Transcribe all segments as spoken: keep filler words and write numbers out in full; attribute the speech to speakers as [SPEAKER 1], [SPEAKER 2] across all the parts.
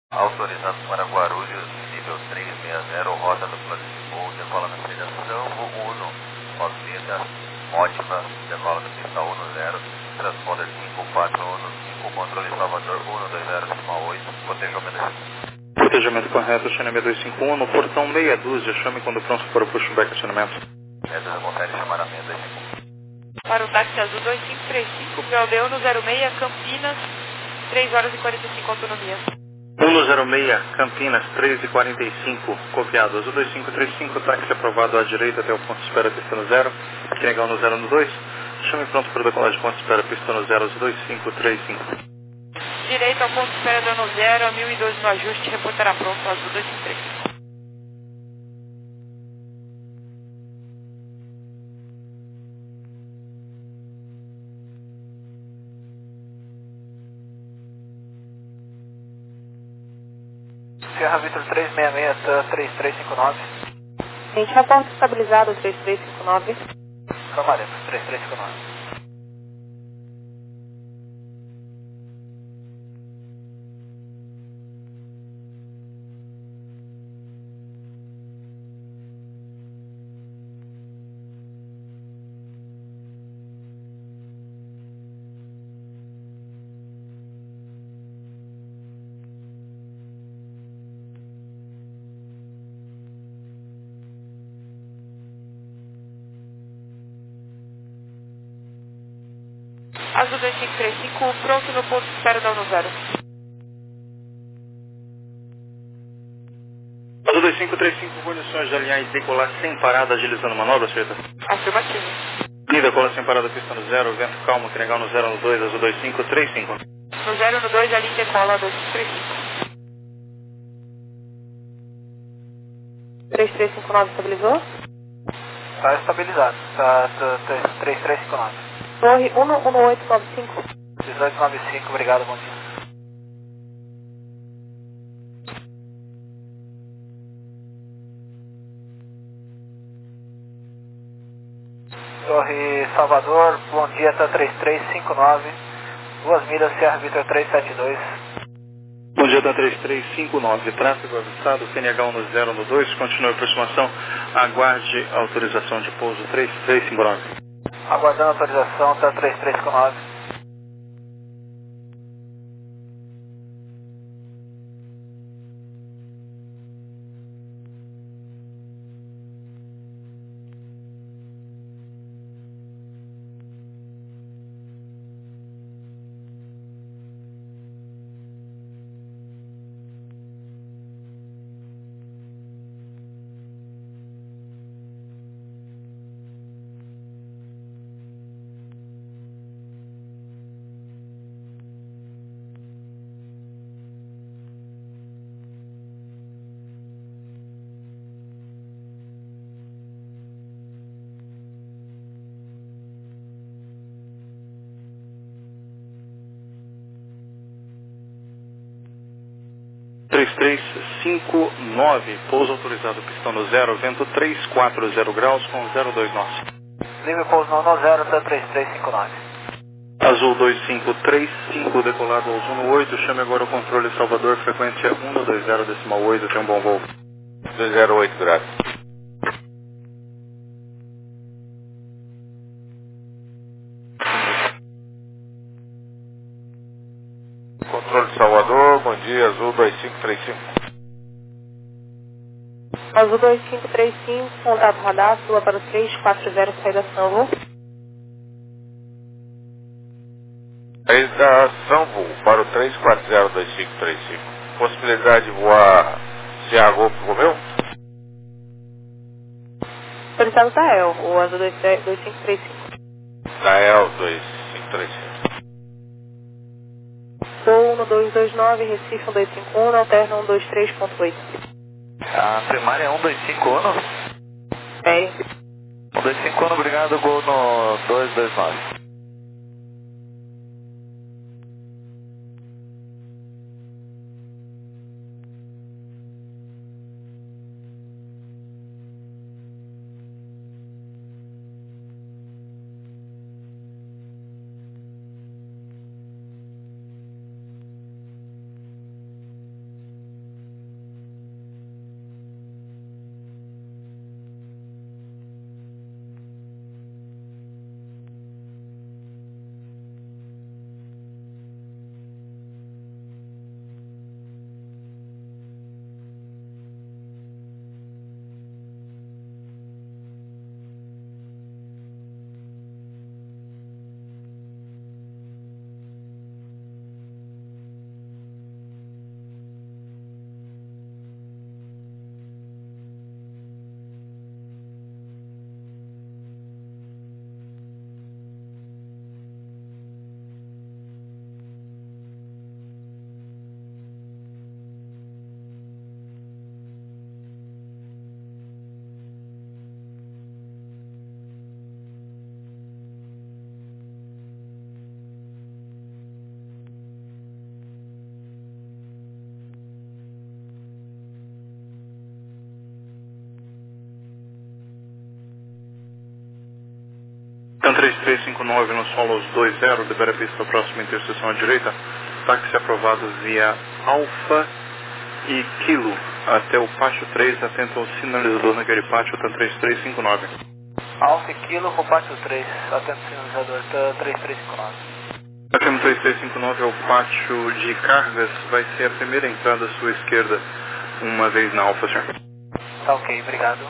[SPEAKER 1] Autorizado para Guarulhos, nível trezentos e sessenta, rota do plano de voo, decola na pista São Uno, Osmida, ótima, decola na pista um zero, transponder cinco quatro um cinco, controle Salvador um dois zero oito, cotejamento.
[SPEAKER 2] Cotejamento correto, Xaname dois cinco um, no portão meia dúzia, chame quando pronto para o pushback acionamento.
[SPEAKER 1] Meia dúzia, confere chamar a meia dois cinco um.
[SPEAKER 3] Para o táxi azul dois cinco três cinco, Beldeão no zero seis, Campinas, três horas e quarenta e cinco, autonomia.
[SPEAKER 2] um zero seis, Campinas, três e quarenta e cinco, copiado. Azul dois cinco três cinco, táxi aprovado à direita até o ponto de espera, pista no zero. Legal no zero no dois. Chame pronto para o decolagem, ponto de espera, pista no zero, azul dois cinco três cinco.
[SPEAKER 3] Direito ao ponto de espera, dano zero, a mil e doze no ajuste, reportará pronto, azul dois cinco três cinco.
[SPEAKER 4] Sierra Victor três seis seis, três três cinco nove.
[SPEAKER 3] Gente, reporte estabilizado, três três cinco nove.
[SPEAKER 4] Camaremos, três três cinco nove.
[SPEAKER 3] Azul dois cinco três cinco, pronto no ponto de espera, dano zero.
[SPEAKER 2] Azul dois cinco três cinco, condições de alinhar e decolar sem parada, agilizando manobra, feita.
[SPEAKER 3] Afirmativo.
[SPEAKER 2] E decola sem parada, pista no zero, vento calmo, Triangal no zero no dois, azul dois cinco três cinco.
[SPEAKER 3] No zero no dois, a linha decola dois cinco três cinco. três três cinco nove estabilizou?
[SPEAKER 4] Está estabilizado, está três três cinco nove.
[SPEAKER 3] Torre um um oito nove cinco.
[SPEAKER 4] dezoito nove cinco, obrigado, bom dia. Torre Salvador, bom dia, está três três cinco nove. Duas milhas, Sierra Victor três sete dois.
[SPEAKER 2] Bom dia, da três três cinco nove, tráfego avistado, C N H um no zero no dois, continue a aproximação, aguarde autorização de pouso três três cinco nove.
[SPEAKER 4] Aguardando autorização, está três três cinco nove.
[SPEAKER 2] três três cinco nove, pouso autorizado, pistão no zero, vento três quatro zero graus com zero dois nós.
[SPEAKER 4] Livre pouso no zero, está três três cinco nove.
[SPEAKER 2] Azul dois cinco três cinco, decolado ao Azul no oito, chame agora o controle Salvador, frequência um dois zero decimal oito, tem um bom voo.
[SPEAKER 1] dois zero oito, graças. Controle Salvador, bom dia, Azul dois cinco três cinco.
[SPEAKER 3] Azul dois cinco três cinco, contato radar, sua para o três quatro zero, saída São.
[SPEAKER 1] Saída São Voo para o três quatro zero dois cinco três cinco. Possibilidade de voar Sierra Golf Romeu?
[SPEAKER 3] Solicitado tá El, o Azul dois cinco três cinco.
[SPEAKER 1] Nael dois cinco três cinco.
[SPEAKER 3] Voo no dois dois nove, Recife um dois cinco um, alterna um dois três ponto oito.
[SPEAKER 4] A primária é um dois cinco um.
[SPEAKER 3] É.
[SPEAKER 4] um dois cinco um, obrigado, gol no dois dois nove.
[SPEAKER 2] três três cinco nove no Solos dois zero, libera a pista próxima interseção à direita. Táxi aprovado via Alfa e Kilo até o pátio três, atento ao sinalizador naquele pátio, tá três três cinco nove.
[SPEAKER 4] Alfa e Kilo com pátio três, atento ao sinalizador, tá três três cinco nove.
[SPEAKER 2] F M três três cinco nove é o pátio de cargas, vai ser a primeira entrada à sua esquerda, uma vez na Alfa, senhor.
[SPEAKER 4] Tá ok, obrigado.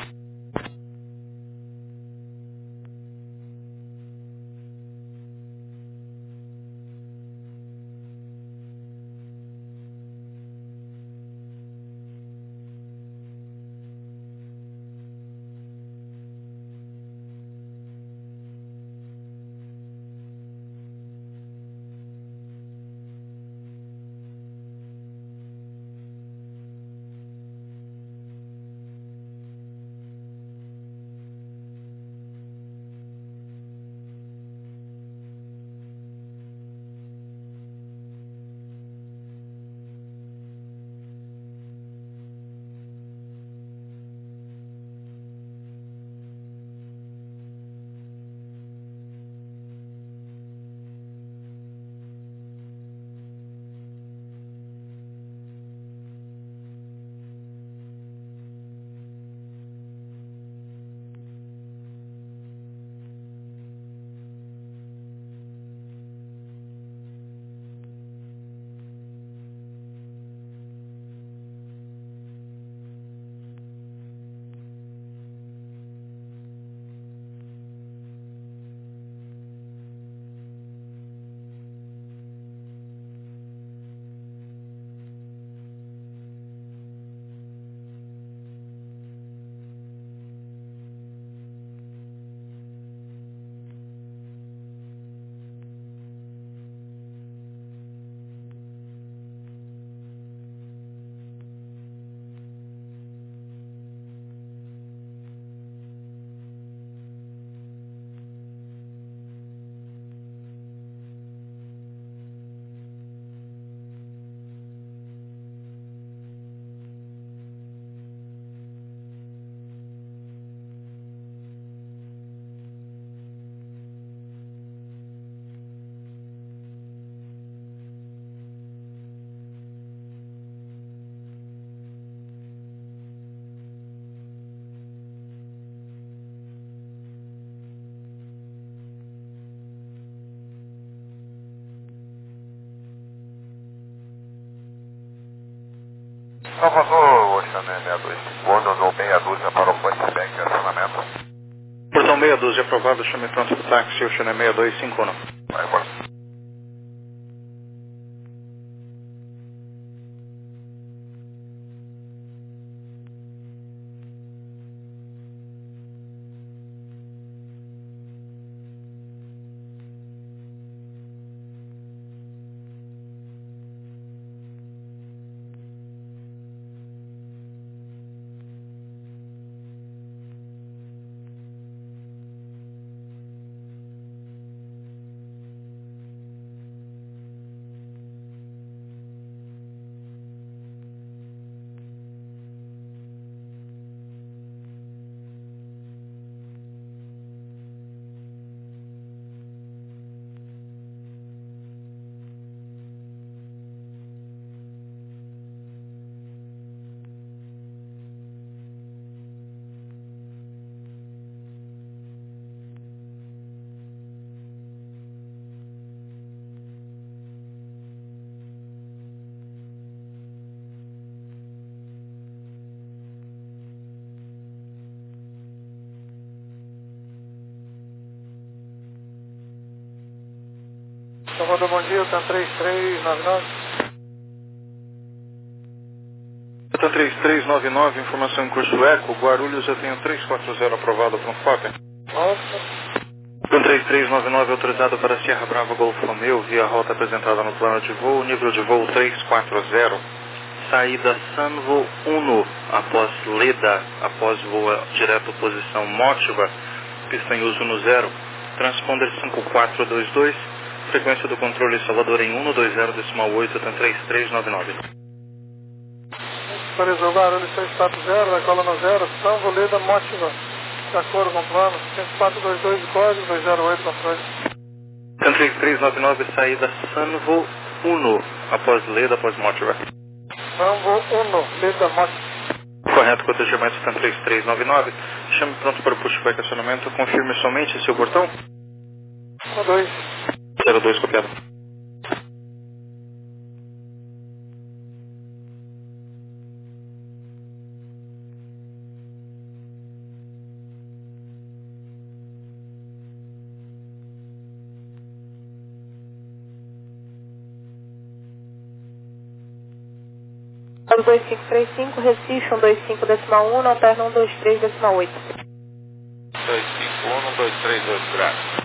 [SPEAKER 1] Salvador, Oxané sessenta e dois, Gordon no meia dúzia para o flashback, acionamento.
[SPEAKER 2] Portão meia dúzia aprovado, chame pronto do táxi, Oxané sessenta e dois cinco um.
[SPEAKER 1] Vai embora.
[SPEAKER 4] Salvador, bom dia, tá três três nove nove.
[SPEAKER 2] Tá três três nove nove, informação em curso Eco, Guarulhos, eu tenho três quatro zero aprovado para um F O P.
[SPEAKER 4] Nossa.
[SPEAKER 2] três três nove nove autorizado para Sierra Brava Golf Romeo, via rota apresentada no plano de voo, nível de voo três quatro zero, saída Sanvo um, após Leda, após voo direto posição Mótiva, pista em uso no zero, transponder cinco quatro dois dois, frequência do controle Salvador em um dois zero decimal oito, tá três três nove nove.
[SPEAKER 4] Para resolver, Guarulhos seis quatro zero, da coluna zero, Sanvo Leda Mótiva. De acordo com o plano, cinco quatro dois dois de código, dois zero oito controle.
[SPEAKER 2] Country três nove nove, saída Sanvo Uno, após Leda, após Motiva.
[SPEAKER 4] Sanvo Uno, Leda, Motiva.
[SPEAKER 2] Correto, protegimento Country três nove nove. Chame pronto para o pushback acionamento. Confirme somente seu portão.
[SPEAKER 4] um dois.
[SPEAKER 2] zero dois, copiado.
[SPEAKER 3] dois cinco três cinco, Recife, um dois cinco decimal um, alterna um dois três decimal oito.
[SPEAKER 1] dois cinco um, um dois três oito graus.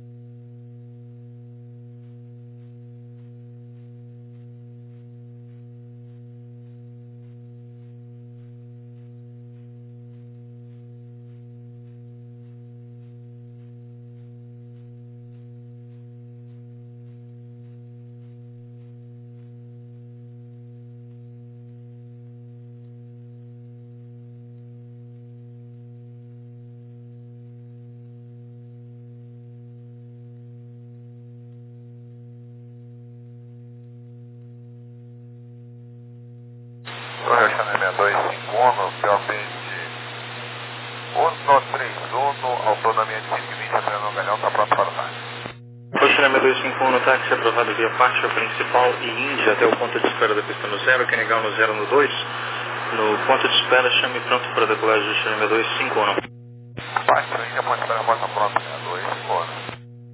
[SPEAKER 1] Rechaneamento dois cinco um, P O P de um três um, autonomia de cento e vinte, Fernando Galhão, está pronto para o táxi.
[SPEAKER 2] Rechaneamento dois cinco um no táxi, aprovado via faixa principal e Índia até o ponto de espera da pista no zero, Kenegal no zero no dois. No ponto de espera, chame pronto para decolagem do rechaneamento dois cinco um.
[SPEAKER 1] Faixa Índia, ponto de espera, mostra pronto, né? dois cinco um.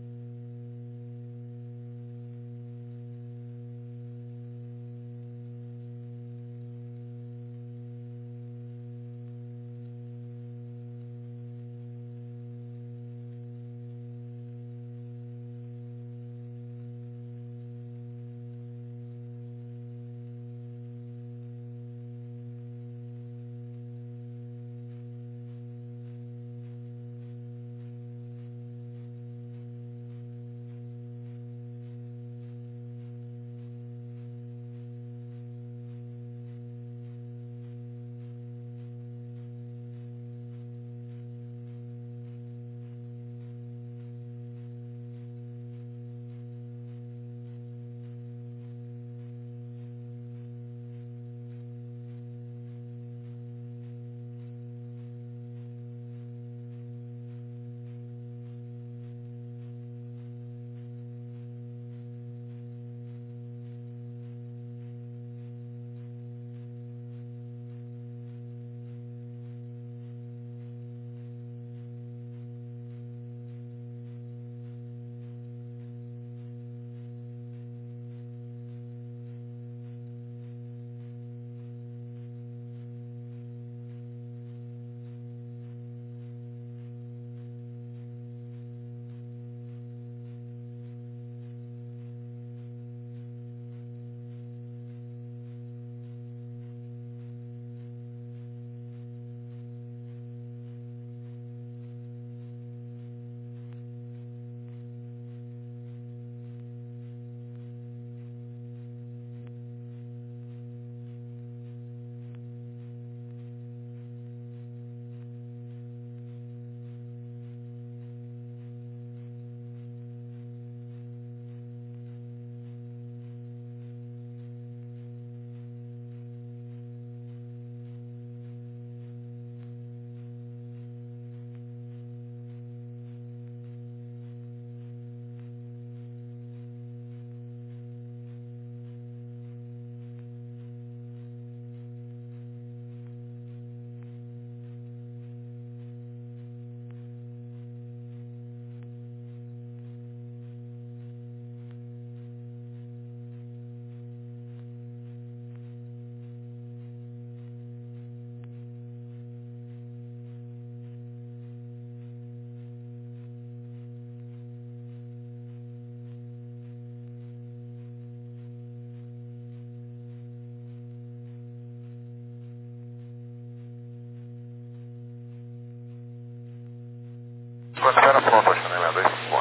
[SPEAKER 1] Quando era pronto, rechaneamento dois cinco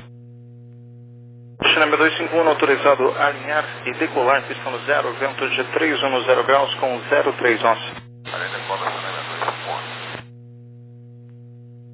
[SPEAKER 1] um.
[SPEAKER 2] Rechaneamento dois cinco um autorizado a alinhar e decolar pista no zero, vento de três um zero graus com zero três onze.
[SPEAKER 1] Além de quando rechaneamento dois cinco um.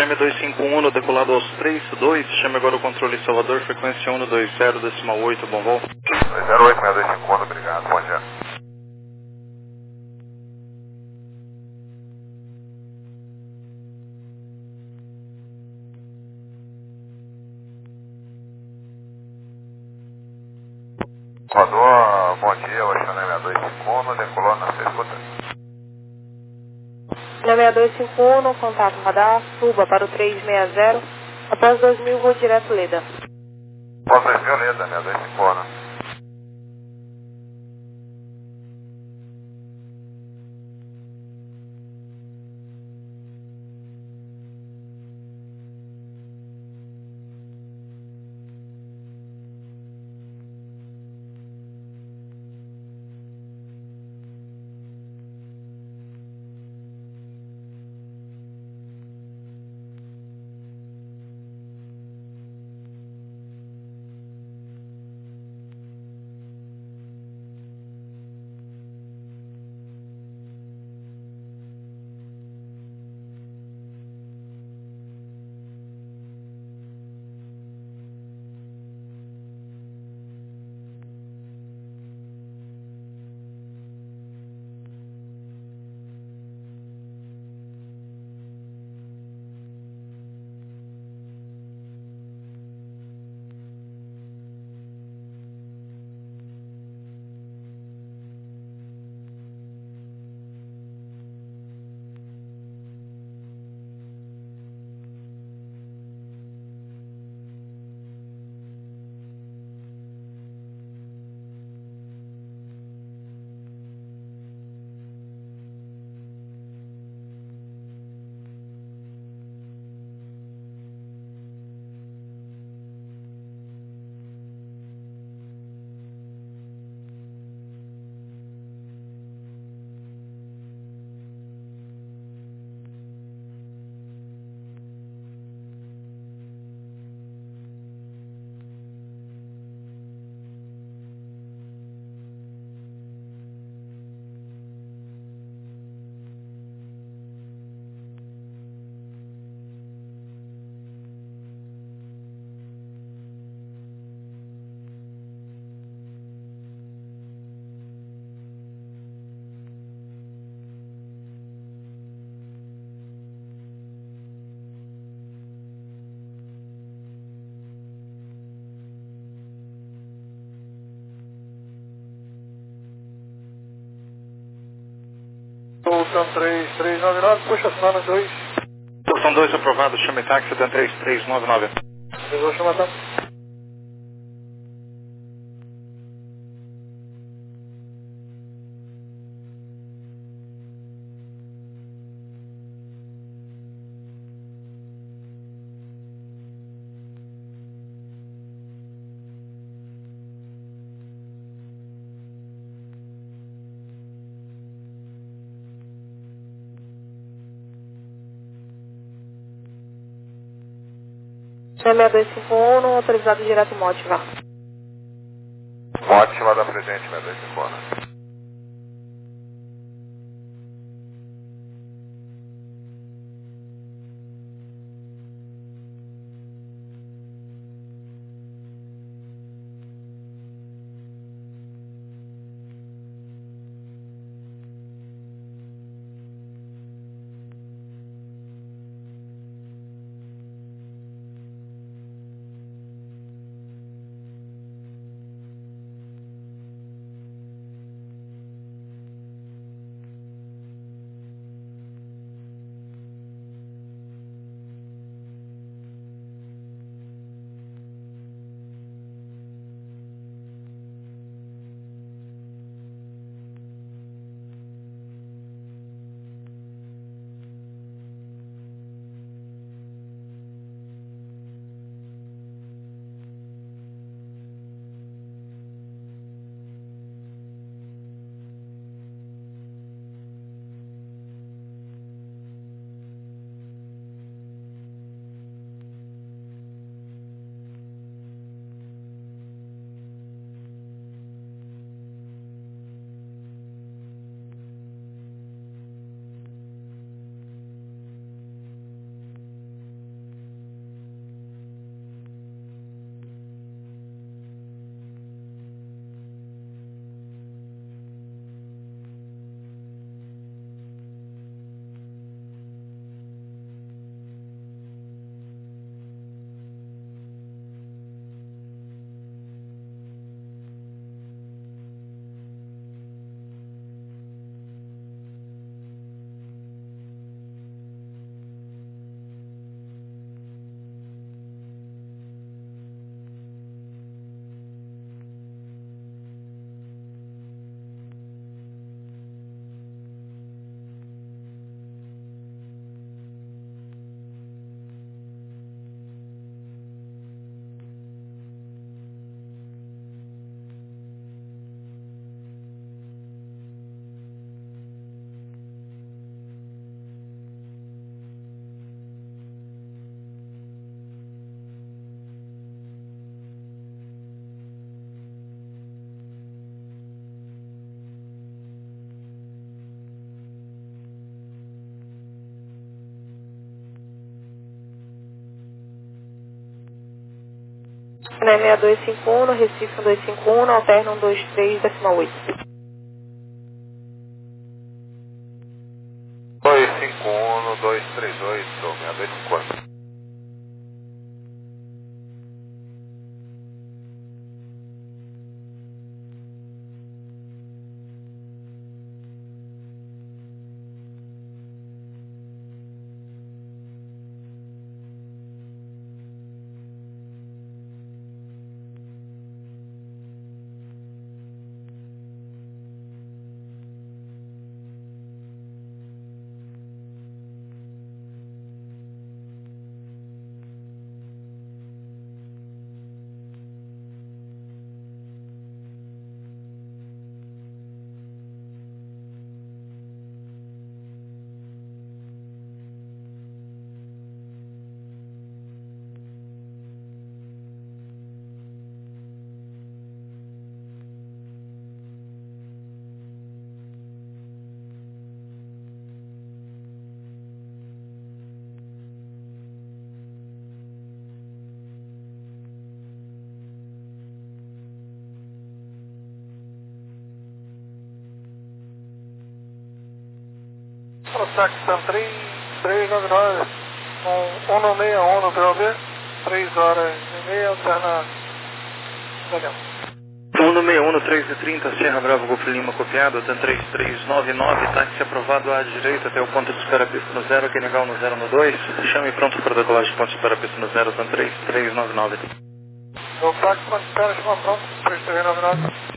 [SPEAKER 2] M dois cinco um no decolado aos três dois, chame agora o controle Salvador, frequência um dois zero, decimal oito, bom voo.
[SPEAKER 1] dois zero oito, seis dois cinco um, obrigado, bom dia. Rodou, bom dia, Oceano seis dois cinco um, decolou na sua escuta.
[SPEAKER 5] seis dois cinco um, contato radar, suba para o três seis zero, após dois mil, voo direto Leda.
[SPEAKER 1] Após dois mil, Leda, seis dois cinco um.
[SPEAKER 4] Voltando três três nove nove, puxa Sana dois.
[SPEAKER 2] São dois aprovados, chame táxi da três três nove nove.
[SPEAKER 4] Eu vou chamar tá?
[SPEAKER 5] seis dois cinco um, autorizado direto Mótiva.
[SPEAKER 1] Mótiva da presente, seis dois cinco um.
[SPEAKER 5] Né, seis dois cinco um, Recife um dois cinco um, alterna um dois três, decimal oito.
[SPEAKER 6] dois cinco um, dois três oito, seis dois cinco quatro.
[SPEAKER 4] Saxon três três nove nove, um um seis um no P O B, três horas e meia, alterna Daniel.
[SPEAKER 2] um seis um no três e trinta, Serra Bravo Golfo Lima copiado, TAM três três nove nove, táxi aprovado à direita até o ponto de espera pista no zero, Q N H no zero no dois, chame pronto para decolagem ponto de espera pista no zero, TAM três três nove nove.
[SPEAKER 4] O táxi ponto de espera, chama pronto, três três nove nove.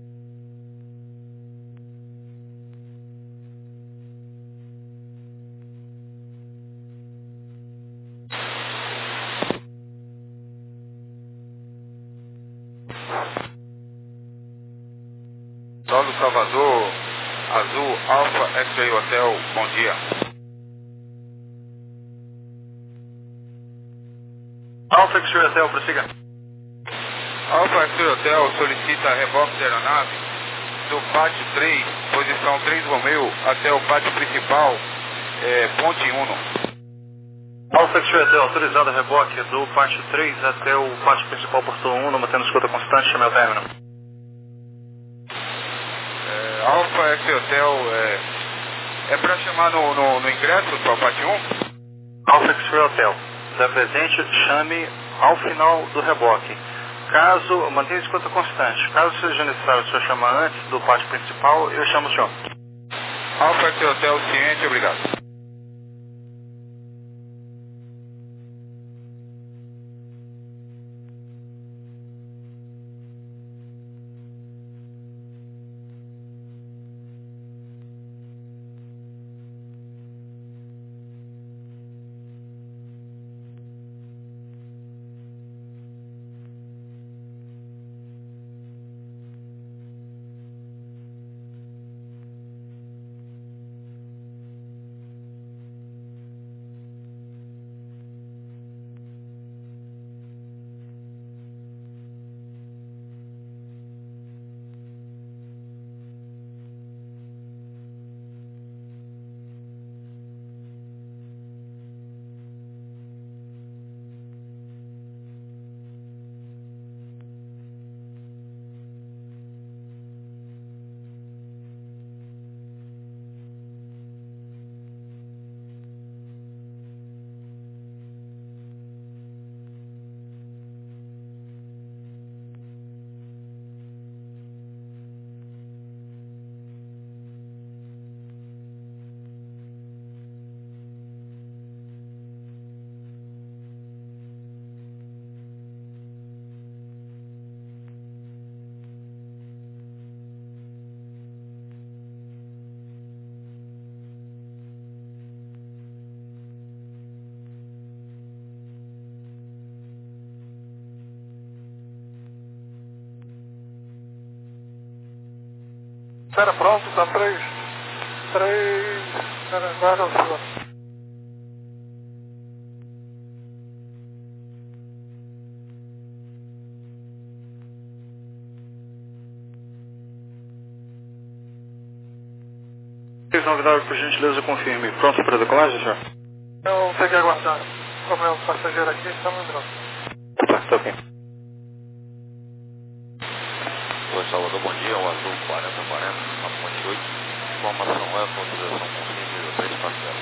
[SPEAKER 6] Solo Salvador, Azul, Alfa, X-Ray Hotel, bom dia.
[SPEAKER 2] Alfa X-Ray Hotel, prossiga.
[SPEAKER 6] Alfa X-Ray Hotel solicita reboque da aeronave do pátio três, posição três Romeu, até o pátio principal, é, Ponte um.
[SPEAKER 2] Alfa X-Ray Hotel, autorizado a reboque do pátio três até o pátio principal Porto um, mantendo escuta constante, chame ao término.
[SPEAKER 6] Alfa X Hotel, é, é para chamar no, no, no ingresso para o pátio um?
[SPEAKER 2] Alfa X-Ray Hotel, da presente, chame ao final do reboque. Caso, mantenha a escuta constante. Caso seja necessário o senhor chamar antes do pátio principal, eu chamo o senhor.
[SPEAKER 6] Alfa X Hotel, ciente, obrigado.
[SPEAKER 4] Espera pronto, tá três, três, guarda o segundo.
[SPEAKER 2] três nove nove, por gentileza, confirme. Pronto para decolagem, senhor?
[SPEAKER 4] Eu tenho que aguardar. Como é o passageiro aqui, está me dando.
[SPEAKER 2] Tá, tá ok.
[SPEAKER 1] Salvador, bom dia, o azul quarenta quarenta, na ponte oito, informação é autorização com fins três quatro zero.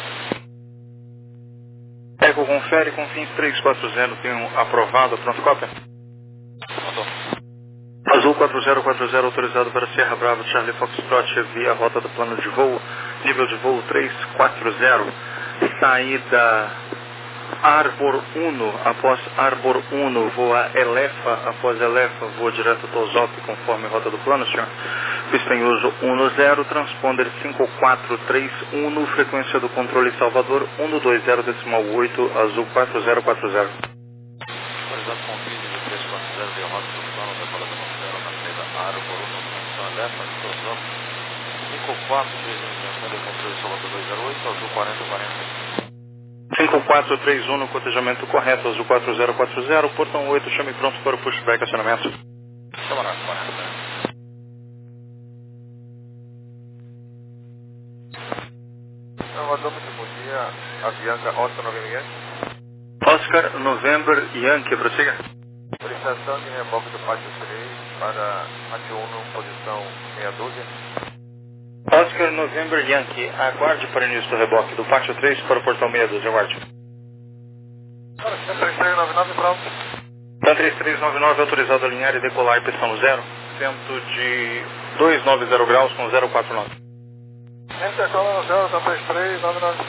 [SPEAKER 2] Eco confere com fins três quatro zero, tem um aprovado, pronto, cópia?
[SPEAKER 1] Mandou.
[SPEAKER 2] Azul quatro zero quatro zero, autorizado para Sierra Bravo, Charlie Foxtrot, via rota do plano de voo, nível de voo três quatro zero, saída Arbor um, após Arbor um, voa Elefa, após Elefa, voa direto Tozop, conforme rota do plano, senhor. Pista em uso um zero, transponder cinco quatro três um, frequência do controle Salvador um dois zero decimal oito, azul quatro zero quatro zero.
[SPEAKER 1] Autorizado com fins de três quatro zero, via rota do plano da Cola da Monteiro, na saída Arbor um, função Elefa, Tozop, cinco quatro três um, transponder controle Salvador dois zero oito, azul quarenta quarenta.
[SPEAKER 2] cinco quatro três um no cotejamento correto, azul quatro zero quatro zero, portão oito, chame pronto para o pushback acionamento.
[SPEAKER 1] Camarada, quarenta. Salvador, muito bom dia. Avianca Oscar November Yankee.
[SPEAKER 2] Oscar November Yankee, prossiga.
[SPEAKER 1] Solicitação de reboque do pátio três para pátio um, posição meia dúzia.
[SPEAKER 2] Oscar November Yankee, aguarde para o início do reboque do pátio três para o portão meia dúzia, aguarde.
[SPEAKER 4] três três nove nove, pronto.
[SPEAKER 2] Tan três três nove nove, autorizado a alinhar e decolar e pistão no zero, vento de duzentos e noventa graus com zero quatro nove.
[SPEAKER 4] Intercola no zero, Tan três três nove nove.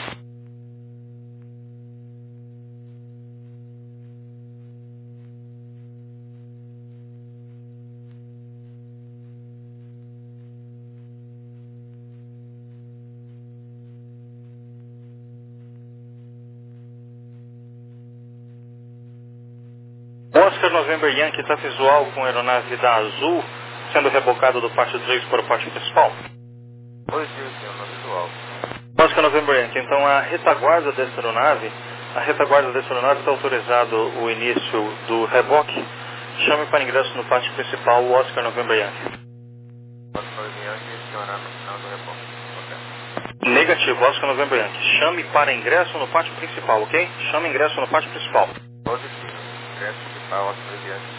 [SPEAKER 2] Oscar November Yankee está visual com a aeronave da Azul, sendo rebocado do pátio três para o pátio principal.
[SPEAKER 1] Positivo, senhor, no visual.
[SPEAKER 2] Oscar November Yankee, então a retaguarda dessa aeronave, a retaguarda dessa aeronave está autorizado o início do reboque. Chame para ingresso no pátio principal o Oscar November Yankee.
[SPEAKER 1] Oscar November Yankee, senhora, no final do reboque. Ok.
[SPEAKER 2] Negativo, Oscar November Yankee. Chame para ingresso no pátio principal, ok? Chame ingresso no pátio principal.
[SPEAKER 1] Positivo. Ingresso principal, Oscar November Yankee.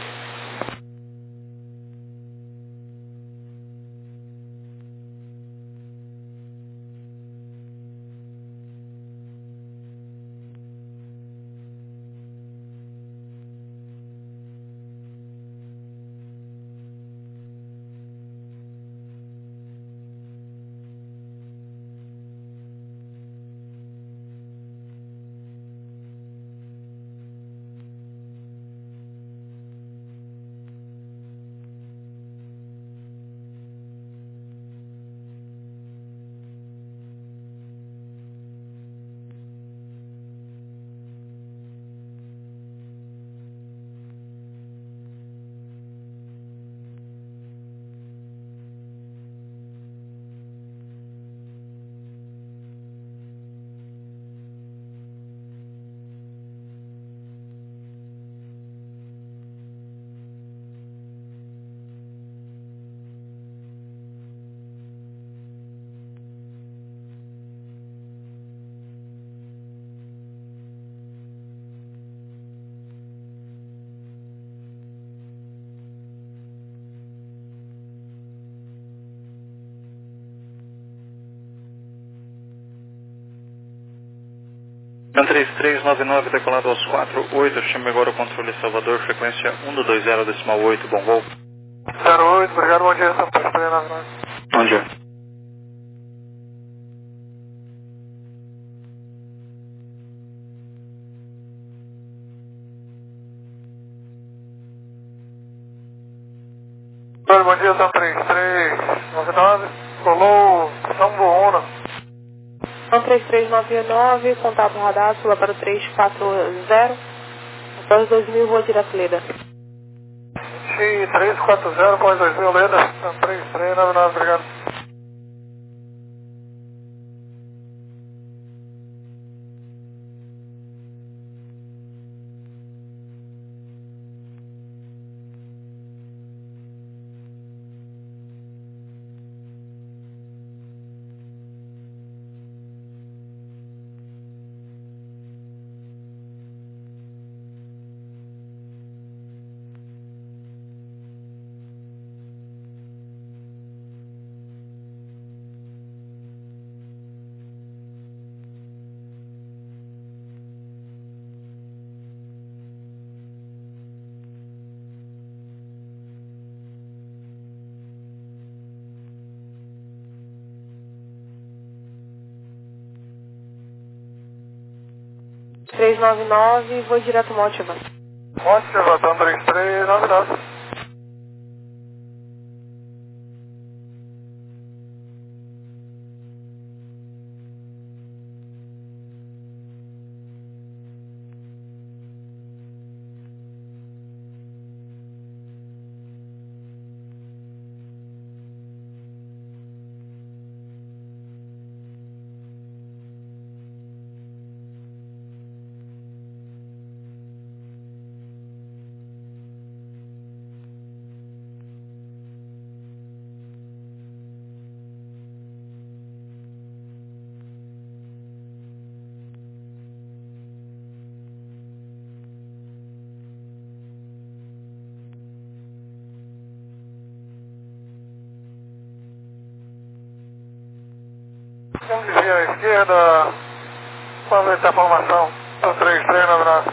[SPEAKER 2] Tan três três nove nove, decolado aos quatro oito, chame agora o controle Salvador, frequência um dois zero decimal oito, bom voo.
[SPEAKER 4] zero oito, obrigado, bom dia, Tan três três nove nove.
[SPEAKER 2] Bom dia.
[SPEAKER 4] Bom dia, Tan três três nove nove, colou Sambo Uno.
[SPEAKER 5] Tan três três nove nove, contato radar, suba para o três quatro zero, após dois mil, voa direto Leda.
[SPEAKER 4] três quatro zero, após dois mil, Leda, Tan três três nove nove, obrigado.
[SPEAKER 5] três nove nove, vou direto Mótiva.
[SPEAKER 4] Mótiva, Tan três três nove nove. Vamos desviar à esquerda, vamos ver a formação do três três nove nove.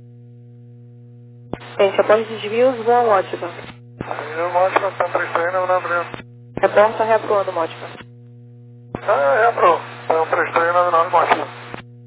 [SPEAKER 5] Gente, após desvios, boa Mótiva.
[SPEAKER 4] Desvio Mótiva, Tan três três nove nove.
[SPEAKER 5] Reporta reaproando Mótiva.
[SPEAKER 4] Ah, é, aprovou. Tan três três nove nove Mótiva.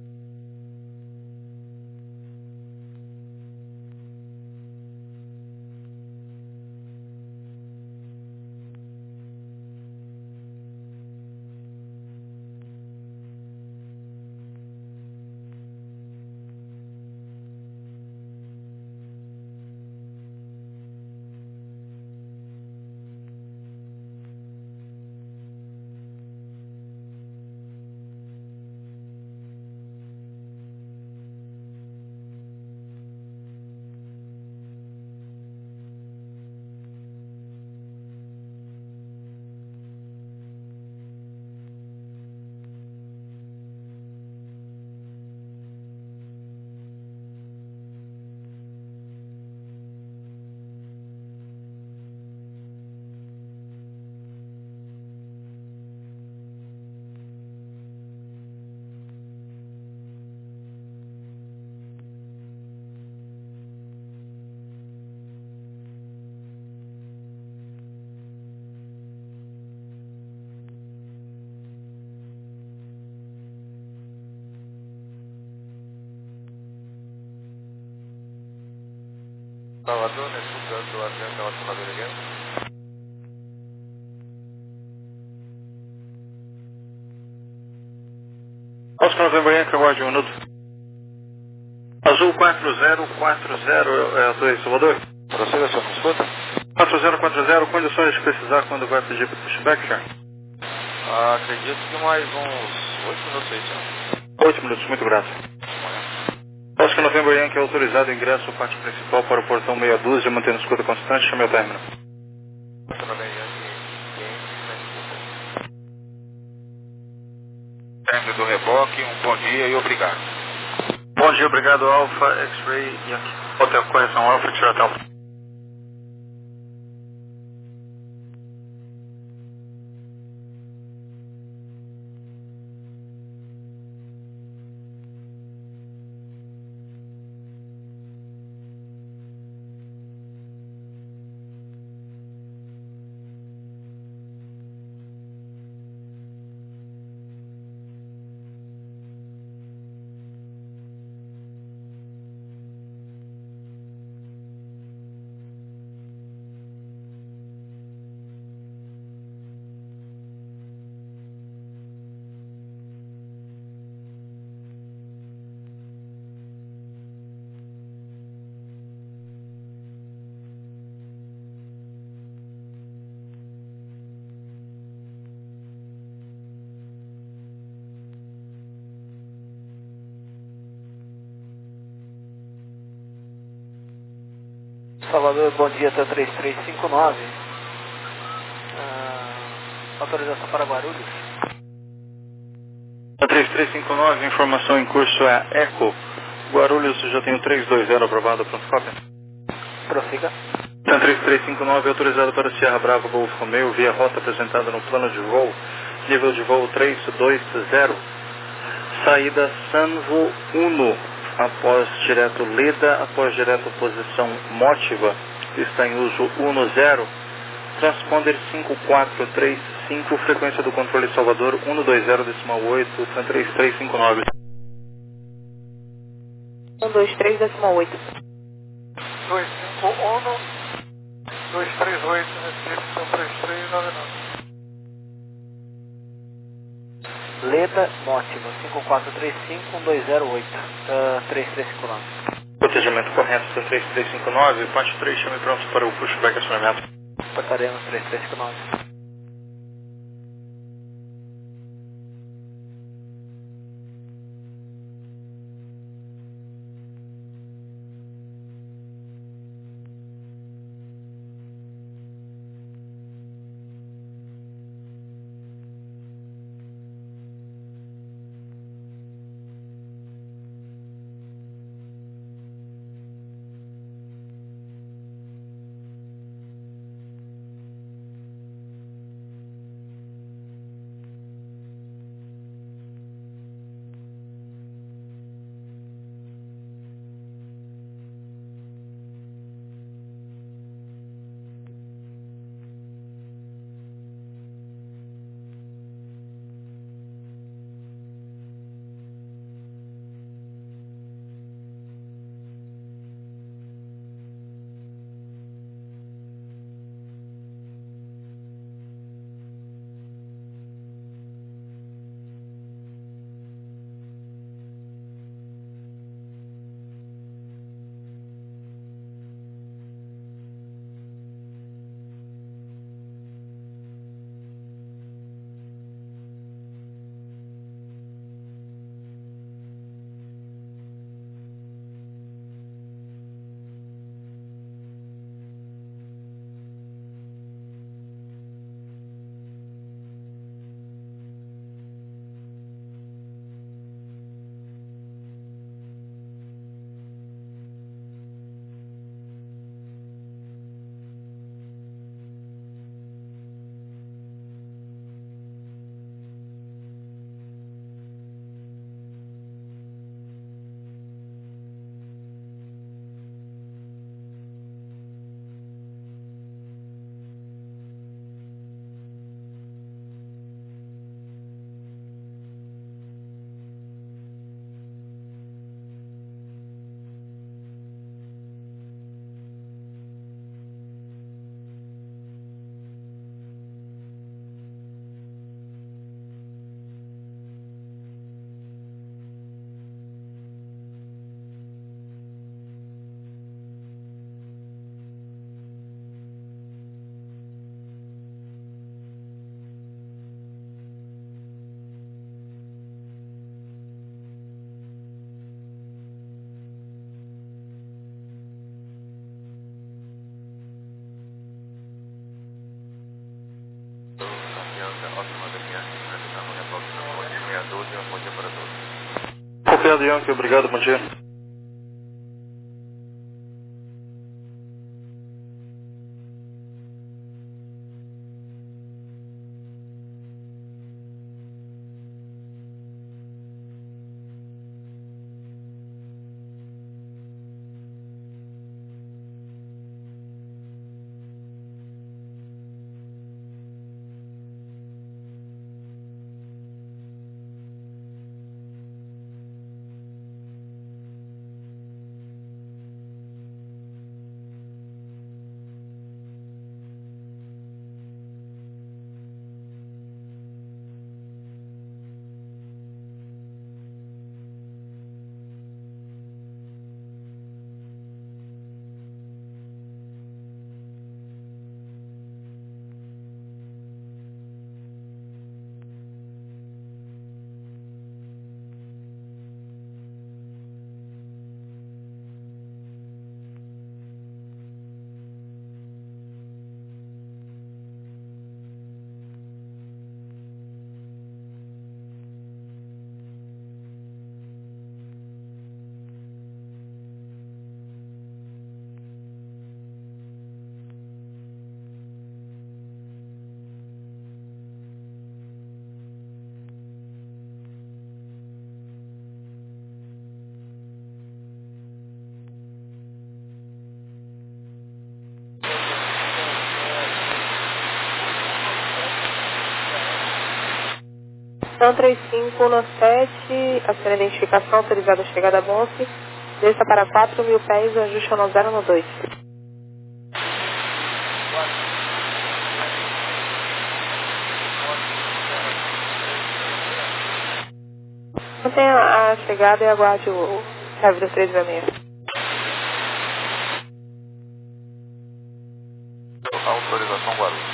[SPEAKER 1] Salvador, escutando o avião da última vez.
[SPEAKER 2] Oscar November Yankee, aguarde um minuto. Azul quatro zero quatro zero, é o dois, Salvador?
[SPEAKER 1] Prossiga, senhor, me escuta?
[SPEAKER 2] quatro zero quatro zero, condições de precisar quando vai pedir para pushback, senhor?
[SPEAKER 1] Ah, acredito que mais uns oito minutos aí, senhor.
[SPEAKER 2] oito minutos, muito grato. Oscar November Yankee, autorizado ingresso ao pátio principal para o portão meia dúzia, mantendo escuta constante, chame o término.
[SPEAKER 1] Oscar November Yankee, Yankee, término do reboque, um bom dia e obrigado.
[SPEAKER 2] Bom dia, obrigado, Alpha, X-Ray, Yankee. Hotel, correção, Alpha, tira hotel.
[SPEAKER 7] Salvador, bom dia, Tan três três cinco nove. Ah, autorização para Guarulhos.
[SPEAKER 2] Tan três três cinco nove, informação em curso é Eco. Guarulhos, já tenho três dois zero aprovado, pronto, cópia.
[SPEAKER 7] Prossiga.
[SPEAKER 2] Tan três três cinco nove, autorizado para Sierra Bravo Golf Romeo, via rota apresentada no plano de voo, nível de voo três dois zero. Saída Sanvo um. Após direto Leda, após direto posição Mótiva, está em uso um zero, transponder cinco quatro três cinco, frequência do controle Salvador um dois zero decimal oito, Tan três três cinco nove.
[SPEAKER 5] dois três decimal oito.
[SPEAKER 4] dois cinco um, dois três oito, recepção três três nove nove.
[SPEAKER 7] Leda Mótimo, cinco quatro três cinco um dois zero oito, uh, três três cinco nove.
[SPEAKER 2] Protegimento correto do três três cinco nove, parte três, chame pronto para o pushback acionamento.
[SPEAKER 7] Portaremos três três cinco nove.
[SPEAKER 2] Copiado, Yankee, obrigado, bom dia.
[SPEAKER 5] três cinco um sete, a sua identificação autorizada a chegada a Bonfe, Desça para quatro mil pés e ajuste no zero no dois. Mantenha a chegada e aguarde o serve do três seis seis.
[SPEAKER 1] Autorização Guarulhos.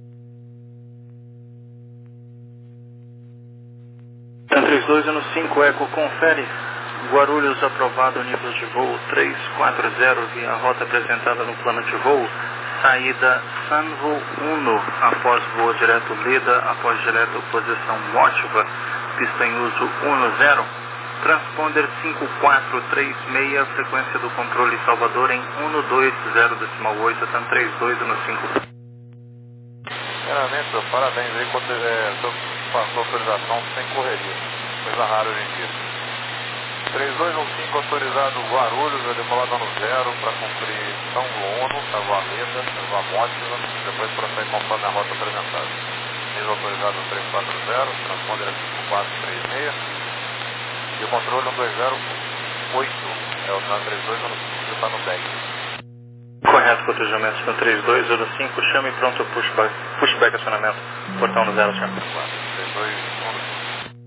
[SPEAKER 2] trinta e dois no cinco, Eco, confere. Guarulhos aprovado, nível de voo três quatro zero, via rota apresentada no plano de voo. Saída Sanvo um, após voo direto Leda, após direto posição Motiva, pista em uso um zero. Transponder cinco quatro três seis, frequência do controle Salvador em um dois zero decimal oito, TAM trinta e dois no cinco.
[SPEAKER 1] Primeiramente, senhor, parabéns aí por ter é, passou autorização sem correria. Coisa rara hoje em dia. três dois um cinco autorizado Guarulhos, vai decolar dando zero para cumprir São Luono, Salvaleda, Salvamótiva, depois prossegue conforme a rota apresentada. Nível autorizado três quatro zero, transponder cinco quatro três seis e o controle um dois zero oito, é o três dois um cinco que está no dez.
[SPEAKER 2] Correto, cotejamento no três dois zero cinco, chame pronto pushback, pushback acionamento, portão no zero, senhor.
[SPEAKER 1] três dois um cinco.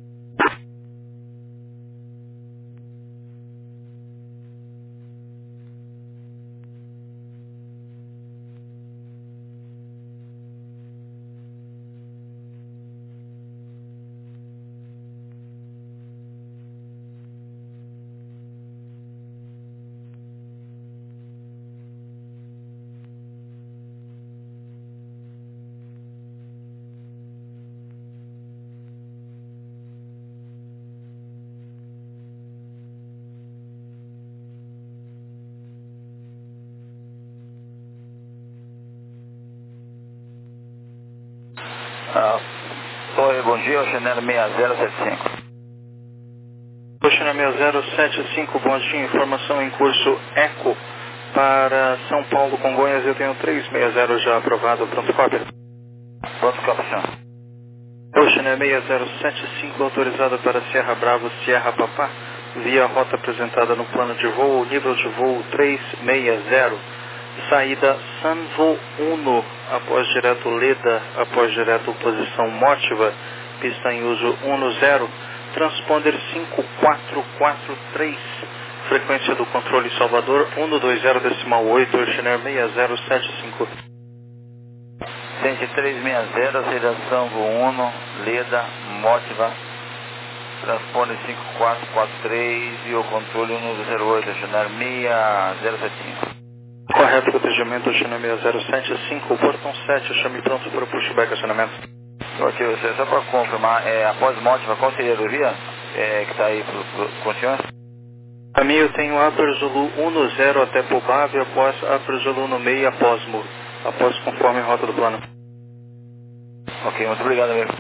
[SPEAKER 8] Ah, oi, bom dia, Oceaneiro seis zero sete cinco.
[SPEAKER 2] Oceaneiro seis zero sete cinco, bom dia, informação em curso Eco para São Paulo, Congonhas, eu tenho três seis zero já aprovado, pronto cópia.
[SPEAKER 8] Pronto cópia, senhor.
[SPEAKER 2] Oceaneiro seis zero sete cinco, autorizado para Sierra Bravo, Sierra Papá, via rota apresentada no plano de voo, nível de voo três seis zero. Saída Sanvo um, após direto Leda, após direto posição Motiva, pista em uso um zero, transponder cinco quatro quatro três, frequência do controle Salvador um dois zero decimal oito, Oceaneiro seis zero sete cinco.
[SPEAKER 8] Cente três seis zero, saída Sanvo um, Leda, Motiva, transponder cinco quatro quatro três e o controle um zero oito, Oceaneiro seis zero sete cinco.
[SPEAKER 2] Correto, protegimento, Oceaneiro seis zero sete cinco, portão sete, chame pronto para o pushback acionamento.
[SPEAKER 8] Ok, você, só para confirmar, é, após Motiva, qual seria a via é, que está aí pro, pro, com o senhor?
[SPEAKER 2] A mim eu tenho Upper Zulu um zero até Pobave, após Upper Zulu no meio após Mo, após conforme a rota do plano.
[SPEAKER 8] Ok, muito obrigado, amigo.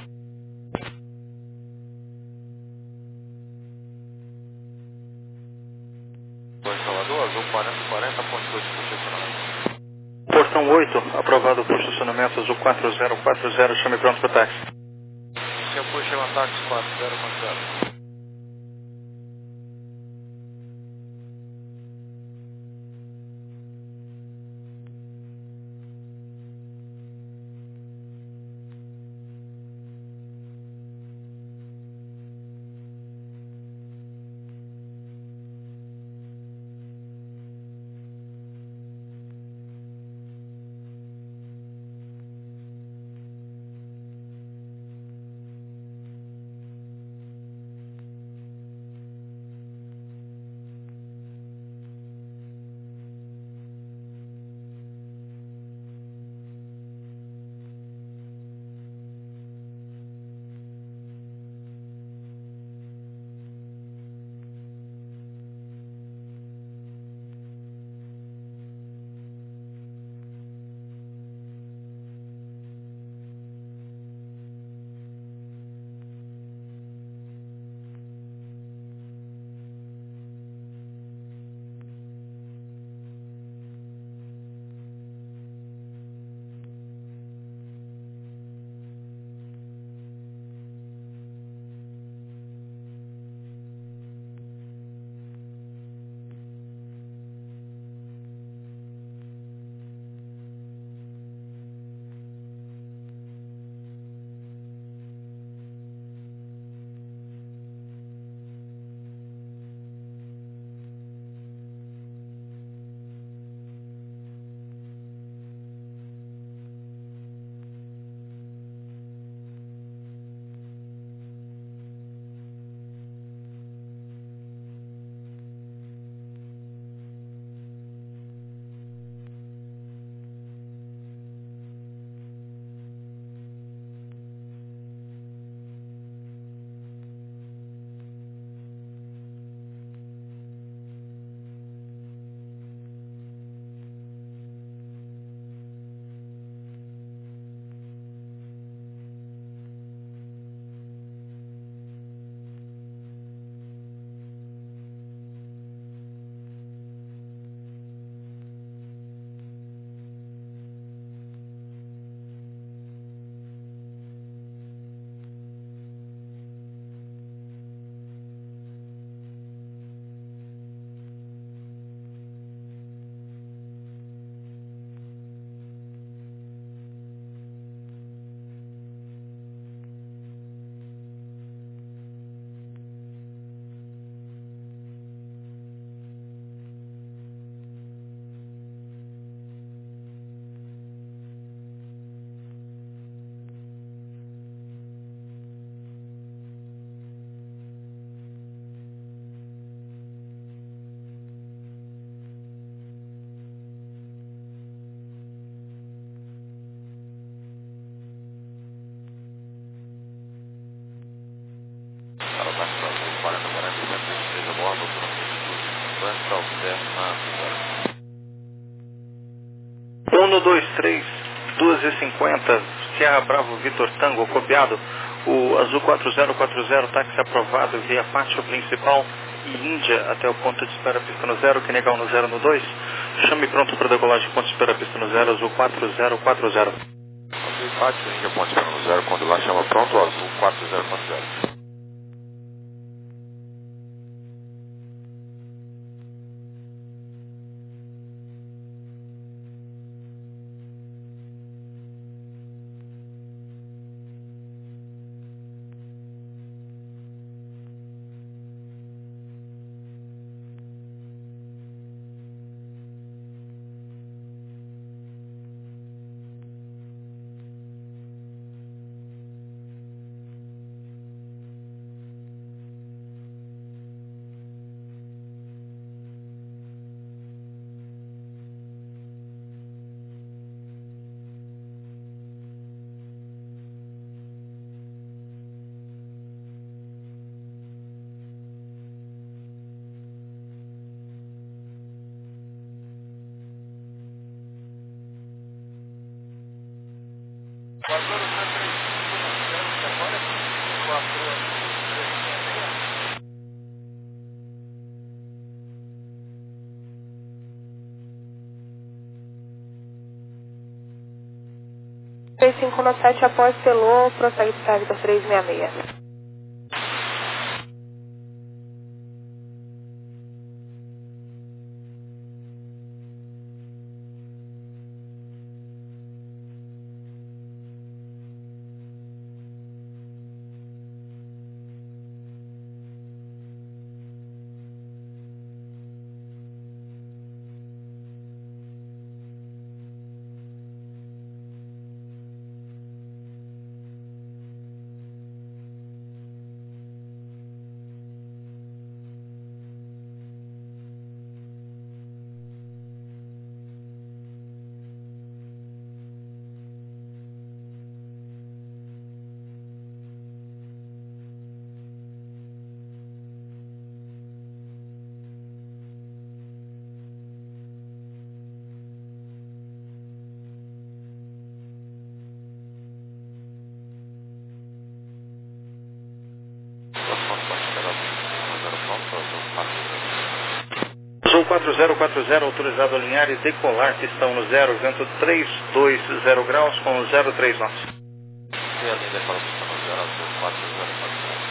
[SPEAKER 1] Salvador, azul quarenta quarenta, ponto oito, posicionamento.
[SPEAKER 2] Portão oito, aprovado por estacionamento azul quatro zero quatro zero, chame pronto para o táxi.
[SPEAKER 1] Seu puxa é táxi quatro zero quatro zero.
[SPEAKER 2] um dois três, duas e cinquenta, Sierra Bravo Vitor Tango, copiado. O Azul quatro zero quatro zero, táxi aprovado via pátio principal e Índia até o ponto de espera pista no zero, que negar no zero no dois. Chame pronto para decolagem, ponto de espera pista no zero, Azul quatro zero quatro zero.
[SPEAKER 1] Ok, pátio, Índia, ponto de espera no zero, quando lá chama pronto, Azul quatro zero quatro zero.
[SPEAKER 5] três cinco um sete após selou, prossegue para Vitor três seis seis.
[SPEAKER 2] Azul quatro zero quatro zero, autorizado a alinhar e decolar, pistão no zero, vento três dois zero graus com zero três nós.
[SPEAKER 1] E a linha decola pista no zero, Azul quatro zero quatro zero.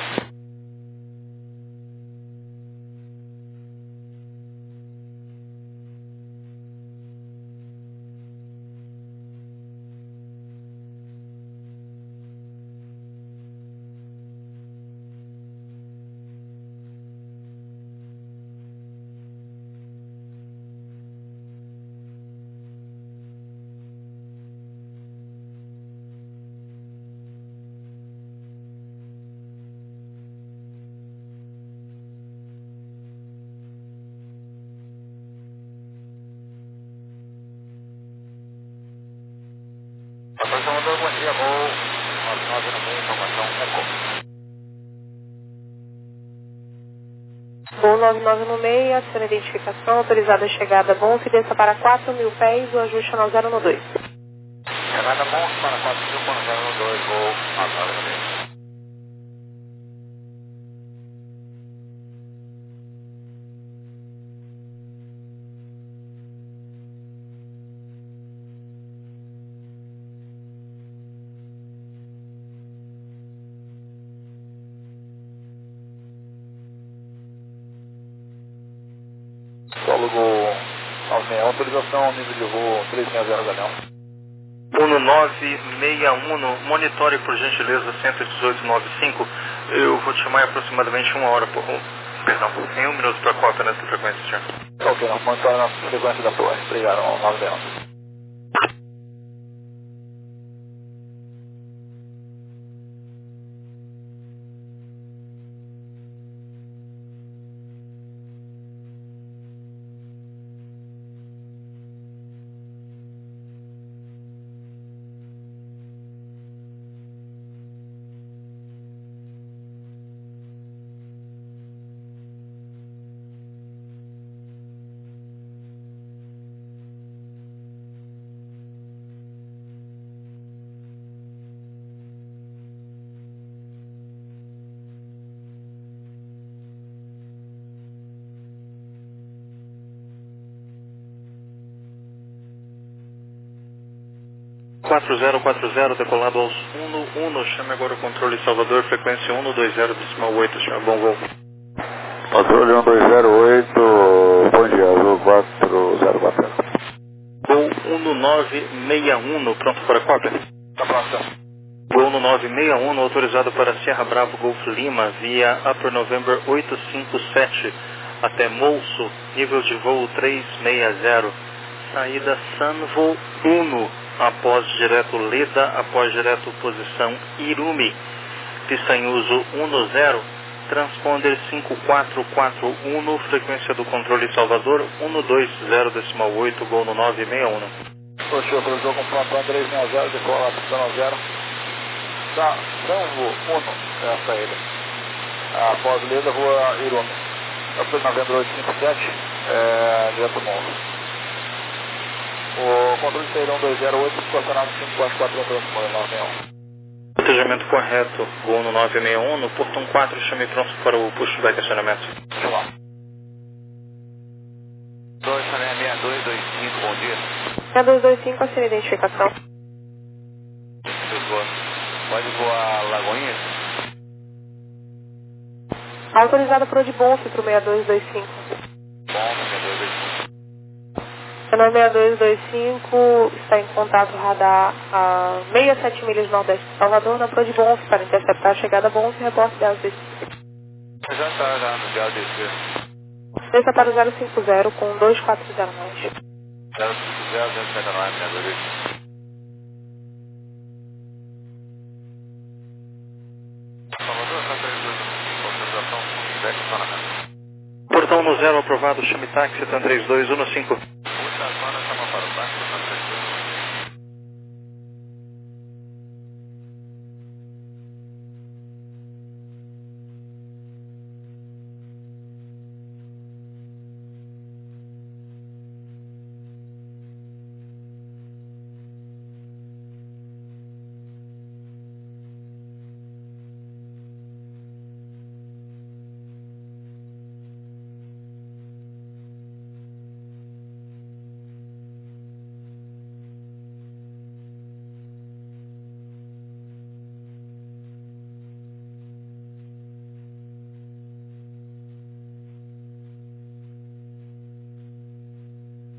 [SPEAKER 1] Aproximador, bom dia, voo nove nove no meio, informação Eco.
[SPEAKER 5] Voo nove nove no meio, adiciona identificação, autorizada a chegada Bonf, desça para quatro mil pés, o ajuste no zero no dois.
[SPEAKER 1] Chegada Bonf para quatro mil, ponto zero no dois, voo nove nove no meio. Sólogo nove seis um, autorização nível de voo três seis zero Galeão.
[SPEAKER 2] um nove seis um, monitore por gentileza cento e dezoito noventa e cinco. Eu vou te chamar em aproximadamente uma hora, por, perdão, em um minuto para quatro nessa frequência, senhor.
[SPEAKER 1] Ok, nós monitoramos na frequência da torre. Obrigado, nove seis um.
[SPEAKER 2] quatro zero quatro zero, decolado aos um um, chame agora o controle Salvador, frequência um dois zero decimal oito, chame bom voo.
[SPEAKER 9] Controle um dois zero oito, bom dia, azul quatro zero quatro.
[SPEAKER 2] Gol um nove seis um, pronto para cópia.
[SPEAKER 6] Tá pronto.
[SPEAKER 2] Gol um nove seis um, autorizado para Sierra Bravo Golf Lima, via Upper November oito cinco sete, até Molso, nível de voo três seis zero, saída Sanvo um, após direto Leda, após direto posição Irumi, pista em uso um zero, transponder cinco quatro quatro um, frequência do controle Salvador um dois zero decimal oito, gol no nove seis um.
[SPEAKER 9] O senhor autorizou com pronto três seis zero, decola a pista zero. Tá, Sanvo um, é a saída. Após Leda, rua Irumi. Upper November oito cinco sete, é, direto Monte. O controle de saída um dois zero oito, estacionado cinco quatro quatro um, transponder nove seis um.
[SPEAKER 2] Protegimento correto, gol no nove seis um, no portão quatro, chame pronto para o pushback acionamento.
[SPEAKER 9] Vamos lá.
[SPEAKER 1] dois seis dois dois cinco, bom dia.
[SPEAKER 5] seis dois dois cinco, assina a identificação.
[SPEAKER 1] Pode voar Lagoinha?
[SPEAKER 5] Autorizada por Odibonfe para o seis dois dois cinco.
[SPEAKER 1] Bom, seis dois dois cinco.
[SPEAKER 5] Canal seis dois dois cinco está em contato radar a sessenta e sete milhas nordeste de Salvador, na Prodibonfe, para interceptar a chegada a Bonfe e reporte de Alves.
[SPEAKER 1] Já está já no dia D C.
[SPEAKER 5] Desça para o zero cinco zero com dois quatro zero mais.
[SPEAKER 1] zero cinco zero, duzentos e cinquenta e nove, seis dois dois cinco. Salvador, sete três dois cinco, autorização, feedback, acionamento.
[SPEAKER 2] Portão no zero aprovado, chame táxi, T três dois um cinco.